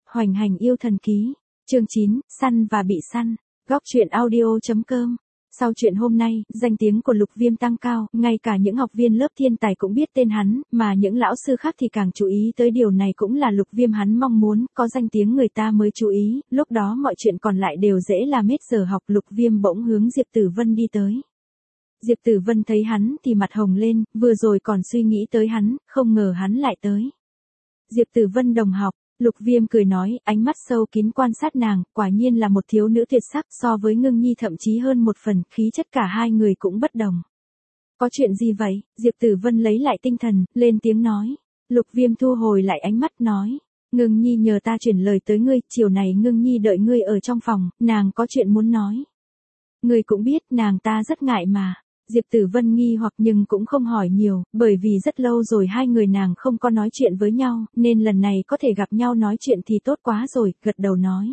Hoành hành yêu thần ký. Chương 9, săn và bị săn. Góc truyện audio.com. Sau chuyện hôm nay, danh tiếng của Lục Viêm tăng cao, ngay cả những học viên lớp thiên tài cũng biết tên hắn, mà những lão sư khác thì càng chú ý tới điều này, cũng là Lục Viêm hắn mong muốn, có danh tiếng người ta mới chú ý, lúc đó mọi chuyện còn lại đều dễ làm. Hết giờ học, Lục Viêm bỗng hướng Diệp Tử Vân đi tới. Diệp Tử Vân thấy hắn thì mặt hồng lên, vừa rồi còn suy nghĩ tới hắn, không ngờ hắn lại tới. Diệp Tử Vân đồng học. Lục Viêm cười nói, ánh mắt sâu kín quan sát nàng, quả nhiên là một thiếu nữ tuyệt sắc, so với Ngưng Nhi thậm chí hơn một phần, khí chất cả hai người cũng bất đồng. Có chuyện gì vậy? Diệp Tử Vân lấy lại tinh thần, lên tiếng nói. Lục Viêm thu hồi lại ánh mắt nói, Ngưng Nhi nhờ ta chuyển lời tới ngươi, chiều này Ngưng Nhi đợi ngươi ở trong phòng, nàng có chuyện muốn nói. Ngươi cũng biết nàng ta rất ngại mà. Diệp Tử Vân nghi hoặc nhưng cũng không hỏi nhiều, bởi vì rất lâu rồi hai người nàng không có nói chuyện với nhau, nên lần này có thể gặp nhau nói chuyện thì tốt quá rồi, gật đầu nói.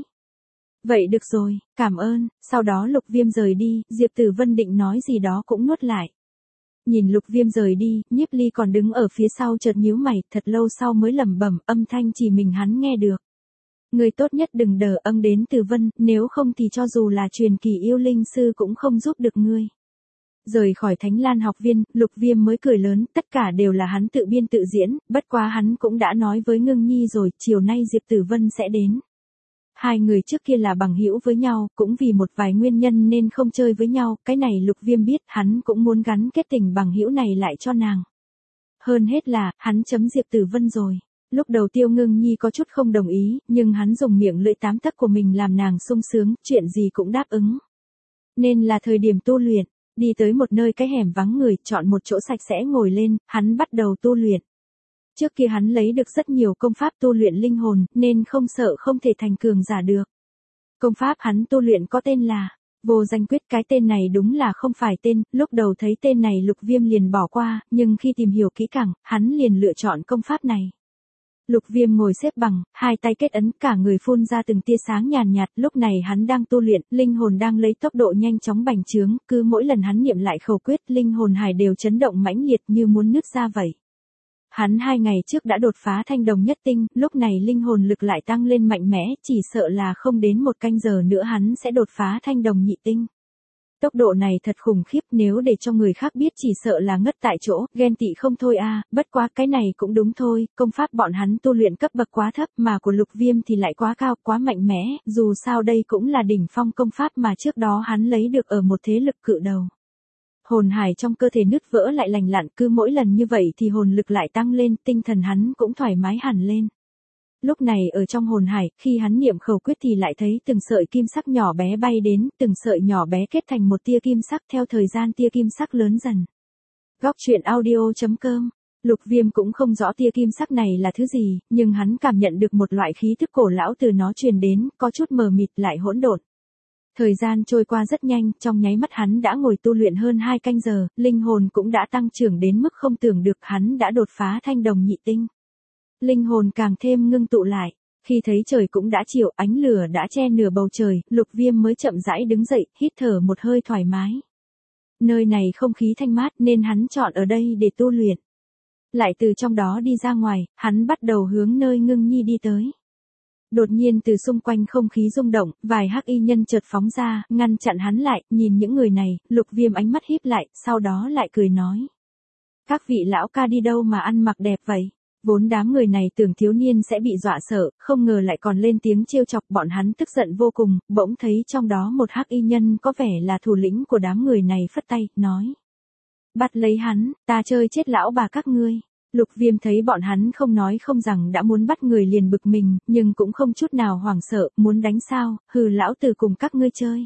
Vậy được rồi, cảm ơn. Sau đó Lục Viêm rời đi, Diệp Tử Vân định nói gì đó cũng nuốt lại. Nhìn Lục Viêm rời đi, Nhiếp Ly còn đứng ở phía sau chợt nhíu mày, thật lâu sau mới lẩm bẩm, âm thanh chỉ mình hắn nghe được. Người tốt nhất đừng đờ âng đến Tử Vân, nếu không thì cho dù là truyền kỳ yêu linh sư cũng không giúp được ngươi. Rời khỏi Thánh Lan học viên, Lục Viêm mới cười lớn, tất cả đều là hắn tự biên tự diễn, bất quá hắn cũng đã nói với Ngưng Nhi rồi, chiều nay Diệp Tử Vân sẽ đến. Hai người trước kia là bằng hữu với nhau, cũng vì một vài nguyên nhân nên không chơi với nhau, cái này Lục Viêm biết, hắn cũng muốn gắn kết tình bằng hữu này lại cho nàng. Hơn hết là, hắn chấm Diệp Tử Vân rồi. Lúc đầu Tiêu Ngưng Nhi có chút không đồng ý, nhưng hắn dùng miệng lưỡi tám tấc của mình làm nàng sung sướng, chuyện gì cũng đáp ứng. Nên là thời điểm tu luyện. Đi tới một nơi cái hẻm vắng người, chọn một chỗ sạch sẽ ngồi lên, hắn bắt đầu tu luyện. Trước kia hắn lấy được rất nhiều công pháp tu luyện linh hồn, nên không sợ không thể thành cường giả được. Công pháp hắn tu luyện có tên là Vô Danh Quyết, cái tên này đúng là không phải tên, lúc đầu thấy tên này Lục Viêm liền bỏ qua, nhưng khi tìm hiểu kỹ càng, hắn liền lựa chọn công pháp này. Lục Viêm ngồi xếp bằng, hai tay kết ấn, cả người phun ra từng tia sáng nhàn nhạt, lúc này hắn đang tu luyện, linh hồn đang lấy tốc độ nhanh chóng bành trướng, cứ mỗi lần hắn niệm lại khẩu quyết, linh hồn hải đều chấn động mãnh liệt như muốn nứt ra vậy. Hắn 2 ngày trước đã đột phá thanh đồng nhất tinh, lúc này linh hồn lực lại tăng lên mạnh mẽ, chỉ sợ là không đến 1 canh giờ nữa hắn sẽ đột phá thanh đồng nhị tinh. Tốc độ này thật khủng khiếp, nếu để cho người khác biết chỉ sợ là ngất tại chỗ, ghen tị không thôi a. Bất quá cái này cũng đúng thôi, công pháp bọn hắn tu luyện cấp bậc quá thấp mà của Lục Viêm thì lại quá cao, quá mạnh mẽ, dù sao đây cũng là đỉnh phong công pháp mà trước đó hắn lấy được ở một thế lực cự đầu. Hồn hải trong cơ thể nứt vỡ lại lành lặn, cứ mỗi lần như vậy thì hồn lực lại tăng lên, tinh thần hắn cũng thoải mái hẳn lên. Lúc này ở trong hồn hải, khi hắn niệm khẩu quyết thì lại thấy từng sợi kim sắc nhỏ bé bay đến, từng sợi nhỏ bé kết thành một tia kim sắc, theo thời gian tia kim sắc lớn dần. Góc truyện audio.com. Lục Viêm cũng không rõ tia kim sắc này là thứ gì, nhưng hắn cảm nhận được một loại khí thức cổ lão từ nó truyền đến, có chút mờ mịt lại hỗn độn. Thời gian trôi qua rất nhanh, trong nháy mắt hắn đã ngồi tu luyện hơn 2 canh giờ, linh hồn cũng đã tăng trưởng đến mức không tưởng được, hắn đã đột phá thanh đồng nhị tinh. Linh hồn càng thêm ngưng tụ lại, khi thấy trời cũng đã chiều, ánh lửa đã che nửa bầu trời, Lục Viêm mới chậm rãi đứng dậy, hít thở một hơi thoải mái. Nơi này không khí thanh mát nên hắn chọn ở đây để tu luyện. Lại từ trong đó đi ra ngoài, hắn bắt đầu hướng nơi Ngưng Nhi đi tới. Đột nhiên từ xung quanh không khí rung động, vài hắc y nhân chợt phóng ra, ngăn chặn hắn lại, nhìn những người này, Lục Viêm ánh mắt híp lại, sau đó lại cười nói. Các vị lão ca đi đâu mà ăn mặc đẹp vậy? Vốn đám người này tưởng thiếu niên sẽ bị dọa sợ, không ngờ lại còn lên tiếng trêu chọc, bọn hắn tức giận vô cùng, bỗng thấy trong đó một hắc y nhân có vẻ là thủ lĩnh của đám người này phất tay, nói. Bắt lấy hắn, ta chơi chết lão bà các ngươi. Lục Viêm thấy bọn hắn không nói không rằng đã muốn bắt người liền bực mình, nhưng cũng không chút nào hoảng sợ, muốn đánh sao, hừ lão tử cùng các ngươi chơi.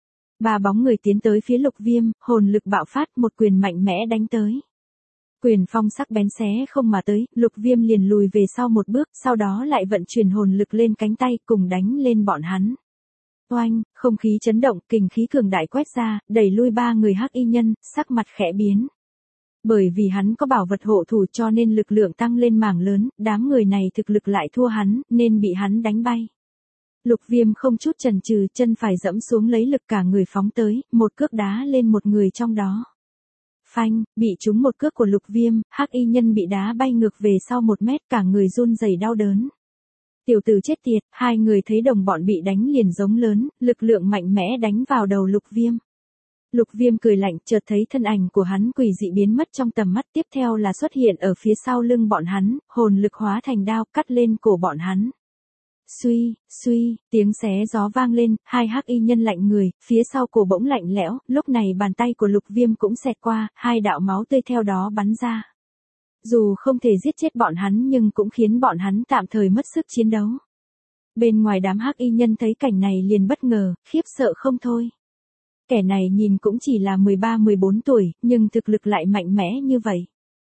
3 bóng người tiến tới phía Lục Viêm, hồn lực bạo phát, một quyền mạnh mẽ đánh tới. Quyền phong sắc bén xé không mà tới, Lục Viêm liền lùi về sau một bước, sau đó lại vận chuyển hồn lực lên cánh tay cùng đánh lên bọn hắn. Oanh, không khí chấn động, kình khí cường đại quét ra, đẩy lui 3 người hắc y nhân, sắc mặt khẽ biến. Bởi vì hắn có bảo vật hộ thủ cho nên lực lượng tăng lên mảng lớn, đám người này thực lực lại thua hắn, nên bị hắn đánh bay. Lục Viêm không chút chần chừ, chân phải dẫm xuống lấy lực cả người phóng tới, một cước đá lên một người trong đó. Phanh, bị trúng một cước của Lục Viêm, hắc y nhân bị đá bay ngược về sau 1 mét, cả người run rẩy đau đớn. Tiểu tử chết tiệt, hai người thấy đồng bọn bị đánh liền giống lớn, lực lượng mạnh mẽ đánh vào đầu Lục Viêm. Lục Viêm cười lạnh, chợt thấy thân ảnh của hắn quỷ dị biến mất trong tầm mắt, tiếp theo là xuất hiện ở phía sau lưng bọn hắn, hồn lực hóa thành đao cắt lên cổ bọn hắn. Suy, suy, tiếng xé gió vang lên, hai hắc y nhân lạnh người, phía sau cổ bỗng lạnh lẽo, lúc này bàn tay của Lục Viêm cũng xẹt qua, hai đạo máu tươi theo đó bắn ra. Dù không thể giết chết bọn hắn nhưng cũng khiến bọn hắn tạm thời mất sức chiến đấu. Bên ngoài đám hắc y nhân thấy cảnh này liền bất ngờ, khiếp sợ không thôi. Kẻ này nhìn cũng chỉ là 13-14 tuổi, nhưng thực lực lại mạnh mẽ như vậy.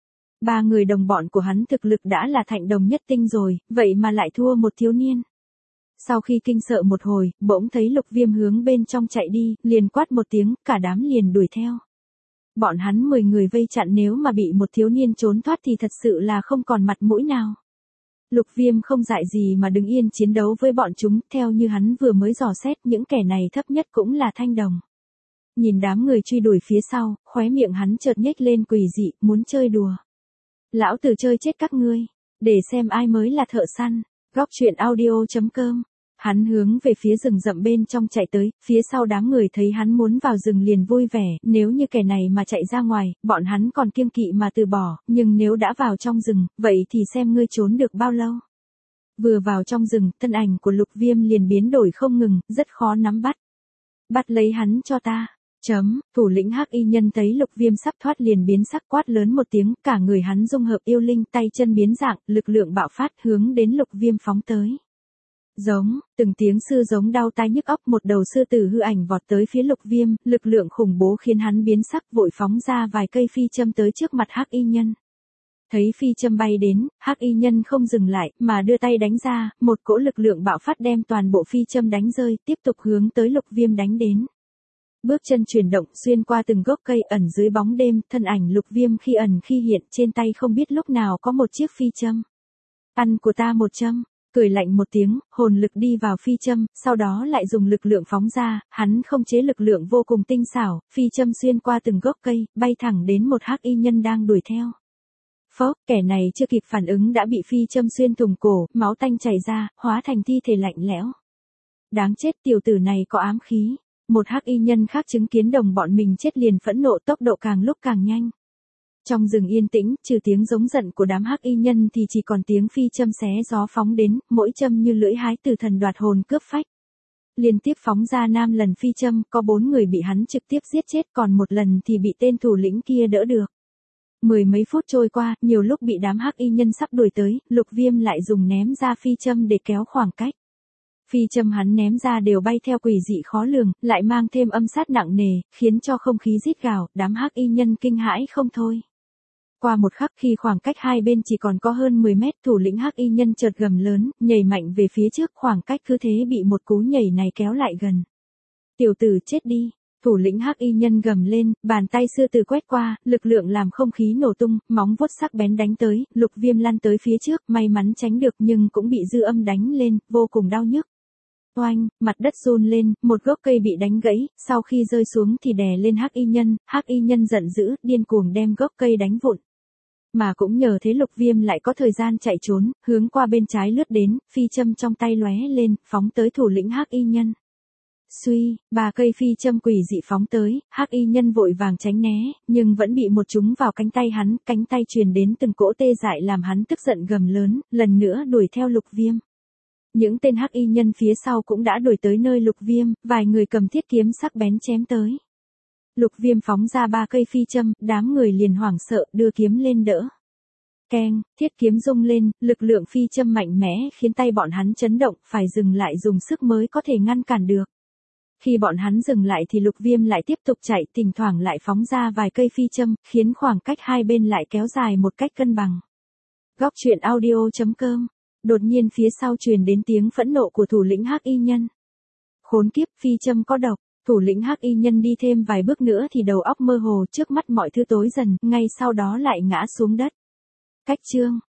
Ba người đồng bọn của hắn thực lực đã là thạnh đồng nhất tinh rồi, vậy mà lại thua một thiếu niên. Sau khi kinh sợ một hồi, bỗng thấy Lục Viêm hướng bên trong chạy đi, liền quát một tiếng, cả đám liền đuổi theo. Bọn hắn 10 người vây chặn, nếu mà bị một thiếu niên trốn thoát thì thật sự là không còn mặt mũi nào. Lục Viêm không dại gì mà đứng yên chiến đấu với bọn chúng, theo như hắn vừa mới dò xét, những kẻ này thấp nhất cũng là thanh đồng. Nhìn đám người truy đuổi phía sau, khóe miệng hắn chợt nhếch lên quỷ dị, muốn chơi đùa. Lão tử chơi chết các ngươi, để xem ai mới là thợ săn. Góc truyện audio.com. Hắn hướng về phía rừng rậm bên trong chạy tới, phía sau đám người thấy hắn muốn vào rừng liền vui vẻ, nếu như kẻ này mà chạy ra ngoài, bọn hắn còn kiêng kỵ mà từ bỏ, nhưng nếu đã vào trong rừng, vậy thì xem ngươi trốn được bao lâu. Vừa vào trong rừng, thân ảnh của Lục Viêm liền biến đổi không ngừng, rất khó nắm bắt. Bắt lấy hắn cho ta. Thủ lĩnh hắc y nhân thấy Lục Viêm sắp thoát liền biến sắc, quát lớn một tiếng, cả người hắn dung hợp yêu linh, tay chân biến dạng, lực lượng bạo phát hướng đến Lục Viêm phóng tới. Giống, từng tiếng sư giống đau tai nhức óc, một đầu sư tử hư ảnh vọt tới phía Lục Viêm, lực lượng khủng bố khiến hắn biến sắc, vội phóng ra vài cây phi châm tới trước mặt hắc y nhân. Thấy phi châm bay đến, hắc y nhân không dừng lại, mà đưa tay đánh ra, một cỗ lực lượng bạo phát đem toàn bộ phi châm đánh rơi, tiếp tục hướng tới Lục Viêm đánh đến. Bước chân chuyển động xuyên qua từng gốc cây ẩn dưới bóng đêm, thân ảnh Lục Viêm khi ẩn khi hiện, trên tay không biết lúc nào có một chiếc phi châm. Ăn của ta một châm, cười lạnh một tiếng, hồn lực đi vào phi châm, sau đó lại dùng lực lượng phóng ra, hắn không chế lực lượng vô cùng tinh xảo, phi châm xuyên qua từng gốc cây, bay thẳng đến một hắc y nhân đang đuổi theo. Phốc, kẻ này chưa kịp phản ứng đã bị phi châm xuyên thủng cổ, máu tanh chảy ra, hóa thành thi thể lạnh lẽo. Đáng chết, tiểu tử này có ám khí. Một hắc y nhân khác chứng kiến đồng bọn mình chết liền phẫn nộ, tốc độ càng lúc càng nhanh. Trong rừng yên tĩnh, trừ tiếng giống giận của đám hắc y nhân thì chỉ còn tiếng phi châm xé gió phóng đến, mỗi châm như lưỡi hái tử thần đoạt hồn cướp phách. Liên tiếp phóng ra 5 lần phi châm, có 4 người bị hắn trực tiếp giết chết, còn một lần thì bị tên thủ lĩnh kia đỡ được. Mười mấy phút trôi qua, nhiều lúc bị đám hắc y nhân sắp đuổi tới, Lục Viêm lại dùng ném ra phi châm để kéo khoảng cách. Phi châm hắn ném ra đều bay theo quỷ dị khó lường, lại mang thêm âm sát nặng nề, khiến cho không khí rít gào, đám hắc y nhân kinh hãi không thôi. Qua một khắc khi khoảng cách hai bên chỉ còn có hơn 10 mét, thủ lĩnh hắc y nhân chợt gầm lớn, nhảy mạnh về phía trước, khoảng cách cứ thế bị một cú nhảy này kéo lại gần. Tiểu tử chết đi. Thủ lĩnh hắc y nhân gầm lên, bàn tay sư tử quét qua, lực lượng làm không khí nổ tung, móng vuốt sắc bén đánh tới, Lục Viêm lăn tới phía trước, may mắn tránh được nhưng cũng bị dư âm đánh lên, vô cùng đau nhức. Oanh, mặt đất run lên, một gốc cây bị đánh gãy, sau khi rơi xuống thì đè lên hắc y nhân giận dữ, điên cuồng đem gốc cây đánh vụn. Mà cũng nhờ thế Lục Viêm lại có thời gian chạy trốn, hướng qua bên trái lướt đến, phi châm trong tay lóe lên, phóng tới thủ lĩnh hắc y nhân. Suy, 3 cây phi châm quỷ dị phóng tới, hắc y nhân vội vàng tránh né, nhưng vẫn bị một trúng vào cánh tay hắn, cánh tay truyền đến từng cỗ tê dại làm hắn tức giận gầm lớn, lần nữa đuổi theo Lục Viêm. Những tên hắc y nhân phía sau cũng đã đuổi tới nơi Lục Viêm, vài người cầm thiết kiếm sắc bén chém tới. Lục Viêm phóng ra 3 cây phi châm, đám người liền hoảng sợ, đưa kiếm lên đỡ. Keng, thiết kiếm rung lên, lực lượng phi châm mạnh mẽ khiến tay bọn hắn chấn động, phải dừng lại dùng sức mới có thể ngăn cản được. Khi bọn hắn dừng lại thì Lục Viêm lại tiếp tục chạy, thỉnh thoảng lại phóng ra vài cây phi châm, khiến khoảng cách hai bên lại kéo dài một cách cân bằng. Góc truyện audio.com. Đột nhiên phía sau truyền đến tiếng phẫn nộ của thủ lĩnh hắc y nhân. Khốn kiếp, phi châm có độc. Thủ lĩnh hắc y nhân đi thêm vài bước nữa thì đầu óc mơ hồ, trước mắt mọi thứ tối dần, ngay sau đó lại ngã xuống đất. Cách chương